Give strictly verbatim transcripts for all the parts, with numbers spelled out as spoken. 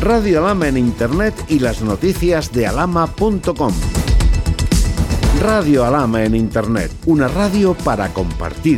Radio Alhama en Internet y las noticias de alhama punto com. Radio Alhama en Internet, una radio para compartir.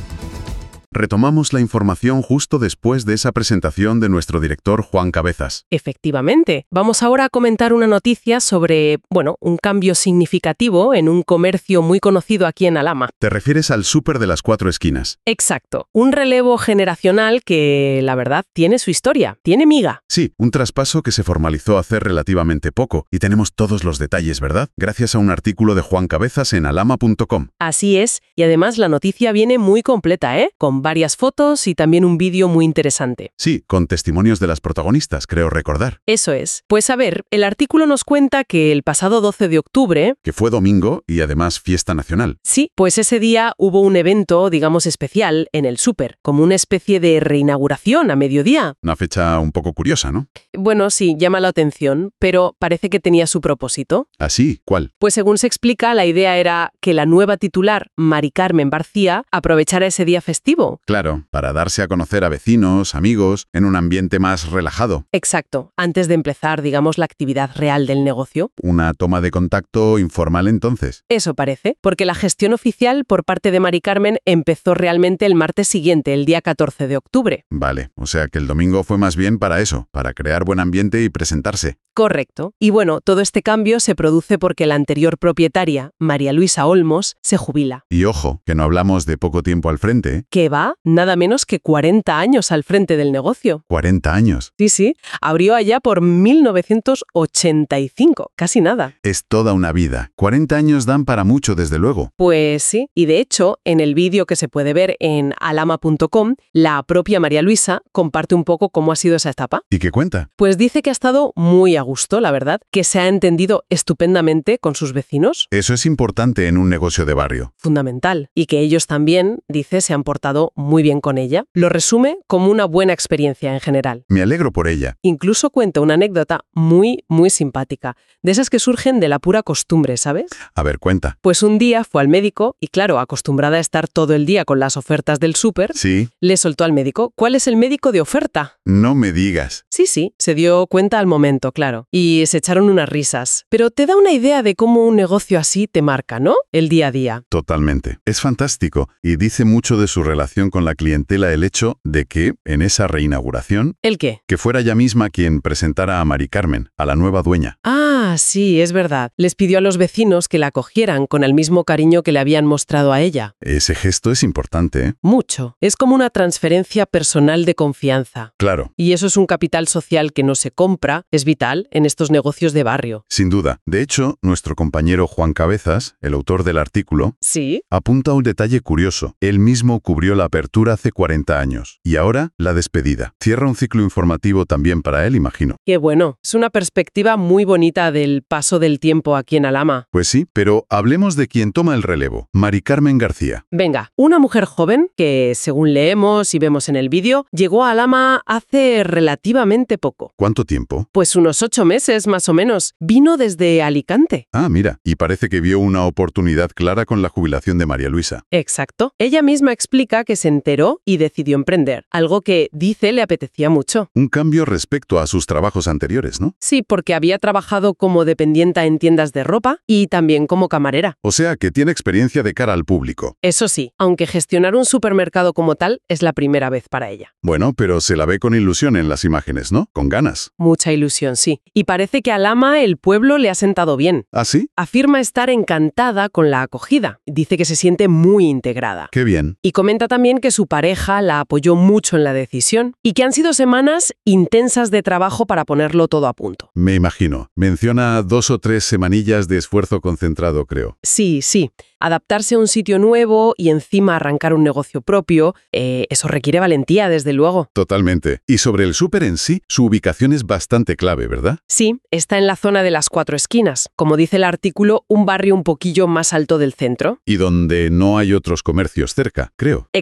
Retomamos la información justo después de esa presentación de nuestro director Juan Cabezas. Efectivamente. Vamos ahora a comentar una noticia sobre, bueno, un cambio significativo en un comercio muy conocido aquí en Alhama. ¿Te refieres al súper de las cuatro esquinas? Exacto. Un relevo generacional que, la verdad, tiene su historia, tiene miga. Sí, un traspaso que se formalizó hace relativamente poco y tenemos todos los detalles, ¿verdad? Gracias a un artículo de Juan Cabezas en alhama punto com. Así es, y además la noticia viene muy completa, ¿eh? Con varias fotos y también un vídeo muy interesante. Sí, con testimonios de las protagonistas, creo recordar. Eso es. Pues a ver, el artículo nos cuenta que el pasado doce de octubre... Que fue domingo y además fiesta nacional. Sí, pues ese día hubo un evento, digamos, especial en el súper, como una especie de reinauguración a mediodía. Una fecha un poco curiosa, ¿no? Bueno, sí, llama la atención, pero parece que tenía su propósito. ¿Ah, sí? ¿Cuál? Pues según se explica, la idea era que la nueva titular, Mari Carmen Barcía, aprovechara ese día festivo. Claro, para darse a conocer a vecinos, amigos, en un ambiente más relajado. Exacto, antes de empezar, digamos, la actividad real del negocio. Una toma de contacto informal entonces. Eso parece, porque la gestión oficial por parte de Mari Carmen empezó realmente el martes siguiente, el día catorce de octubre. Vale, o sea que el domingo fue más bien para eso, para crear buen ambiente y presentarse. Correcto. Y bueno, todo este cambio se produce porque la anterior propietaria, María Luisa Olmos, se jubila. Y ojo, que no hablamos de poco tiempo al frente, ¿eh? ¿Qué va? Nada menos que cuarenta años al frente del negocio. cuarenta años. Sí, sí. Abrió allá por mil novecientos ochenta y cinco. Casi nada. Es toda una vida. cuarenta años dan para mucho, desde luego. Pues sí. Y de hecho, en el vídeo que se puede ver en alhama punto com, la propia María Luisa comparte un poco cómo ha sido esa etapa. ¿Y qué cuenta? Pues dice que ha estado muy a gusto, la verdad, que se ha entendido estupendamente con sus vecinos. Eso es importante en un negocio de barrio. Fundamental. Y que ellos también, dice, se han portado muy bien con ella. Lo resume como una buena experiencia en general. Me alegro por ella. Incluso cuenta una anécdota muy, muy simpática, de esas que surgen de la pura costumbre, ¿sabes? A ver, cuenta. Pues un día fue al médico y, claro, acostumbrada a estar todo el día con las ofertas del súper, Sí. le soltó al médico: ¿cuál es el médico de oferta? No me digas. Sí, sí, se dio cuenta al momento, claro, y se echaron unas risas. Pero te da una idea de cómo un negocio así te marca, ¿no? El día a día. Totalmente. Es fantástico y dice mucho de su relación con la clientela el hecho de que, en esa reinauguración, ¿El qué? que fuera ella misma quien presentara a Mari Carmen, a la nueva dueña. Ah, sí, es verdad. Les pidió a los vecinos que la acogieran con el mismo cariño que le habían mostrado a ella. Ese gesto es importante, ¿eh? Mucho. Es como una transferencia personal de confianza. Claro, Y eso es un capital social que no se compra, es vital en estos negocios de barrio. sin duda. De hecho, nuestro compañero Juan Cabezas, el autor del artículo, Sí. apunta un detalle curioso. Él mismo cubrió la apertura hace cuarenta años. Y ahora, la despedida. Cierra un ciclo informativo también para él, imagino. Qué bueno. Es una perspectiva muy bonita del paso del tiempo aquí en Alhama. Pues sí, pero hablemos de quien toma el relevo. Mari Carmen García. Venga, una mujer joven que, según leemos y vemos en el vídeo, llegó a Alhama hace relativamente poco. ¿Cuánto tiempo? Pues unos ocho meses más o menos. Vino desde Alicante. Ah, mira, y parece que vio una oportunidad clara con la jubilación de María Luisa. Exacto. Ella misma explica que se enteró y decidió emprender, algo que, dice, le apetecía mucho. Un cambio respecto a sus trabajos anteriores, ¿no? Sí, porque había trabajado como dependienta en tiendas de ropa y también como camarera. O sea, que tiene experiencia de cara al público. Eso sí, aunque gestionar un supermercado como tal es la primera vez para ella. Bueno, pero se la ve con ilusión en las imágenes, ¿no? Con ganas. Mucha ilusión, sí. Y parece que a Alhama el pueblo le ha sentado bien. ¿Ah, sí? Afirma estar encantada con la acogida. Dice que se siente muy integrada. Qué bien. Y comenta también que su pareja la apoyó mucho en la decisión y que han sido semanas intensas de trabajo para ponerlo todo a punto. Me imagino. Menciona dos o tres semanillas de esfuerzo concentrado, creo. Sí, sí. Adaptarse a un sitio nuevo y encima arrancar un negocio propio, eh, eso requiere valentía, desde luego. Totalmente. Y sobre el súper en sí, su ubicación es bastante clave, ¿verdad? Sí, está en la zona de las cuatro esquinas. Como dice el artículo, un barrio un poquillo más alto del centro. Y donde no hay otros comercios cerca, creo. Exacto.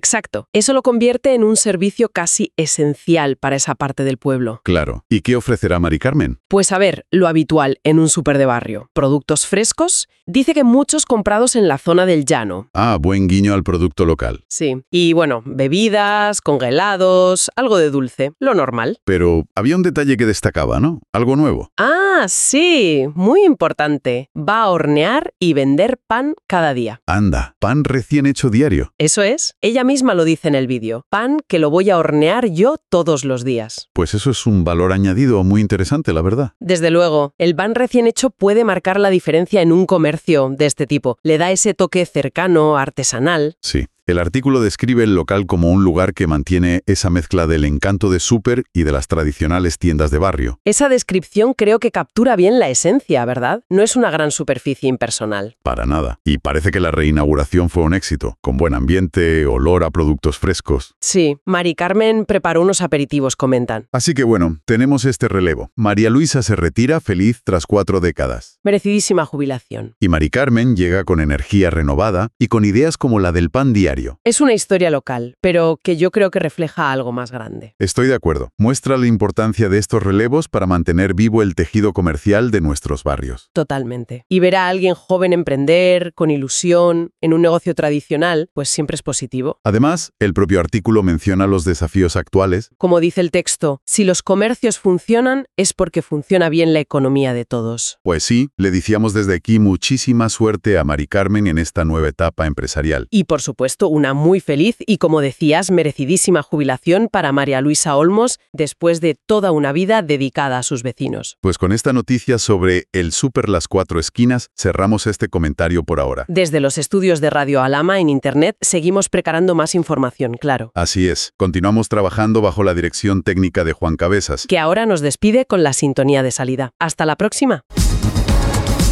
Exacto. Eso lo convierte en un servicio casi esencial para esa parte del pueblo. Claro. ¿Y qué ofrecerá Mari Carmen? Pues a ver, lo habitual en un súper de barrio. Productos frescos, dice que muchos comprados en la zona del llano. Ah, buen guiño al producto local. Sí. Y bueno, bebidas, congelados, algo de dulce, lo normal. Pero había un detalle que destacaba, ¿no? Algo nuevo. Ah, sí, muy importante. Va a hornear y vender pan cada día. Anda, pan recién hecho diario. Eso es. Ella misma lo dice en el vídeo. Pan que lo voy a hornear yo todos los días. Pues eso es un valor añadido muy interesante, la verdad. Desde luego, el pan recién hecho puede marcar la diferencia en un comercio de este tipo. Le da ese toque cercano, artesanal. Sí. El artículo describe el local como un lugar que mantiene esa mezcla del encanto de súper y de las tradicionales tiendas de barrio. Esa descripción creo que captura bien la esencia, ¿verdad? No es una gran superficie impersonal. Para nada. Y parece que la reinauguración fue un éxito, con buen ambiente, olor a productos frescos. Sí, Mari Carmen preparó unos aperitivos, comentan. Así que bueno, tenemos este relevo. María Luisa se retira feliz tras cuatro décadas. Merecidísima jubilación. Y Mari Carmen llega con energía renovada y con ideas como la del pan diario. Es una historia local, pero que yo creo que refleja algo más grande. Estoy de acuerdo. Muestra la importancia de estos relevos para mantener vivo el tejido comercial de nuestros barrios. Totalmente. Y ver a alguien joven emprender, con ilusión, en un negocio tradicional, pues siempre es positivo. Además, el propio artículo menciona los desafíos actuales. Como dice el texto, si los comercios funcionan, es porque funciona bien la economía de todos. Pues sí, le deseamos desde aquí muchísima suerte a Mari Carmen en esta nueva etapa empresarial. Y por supuesto, una muy feliz y, como decías, merecidísima jubilación para María Luisa Olmos después de toda una vida dedicada a sus vecinos. Pues con esta noticia sobre el Súper Las Cuatro Esquinas cerramos este comentario por ahora. Desde los estudios de Radio Alhama en Internet seguimos preparando más información, claro. Así es. Continuamos trabajando bajo la dirección técnica de Juan Cabezas, que ahora nos despide con la sintonía de salida. ¡Hasta la próxima!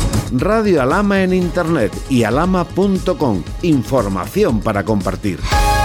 Radio Alhama en Internet y alhama punto com. Información para compartir.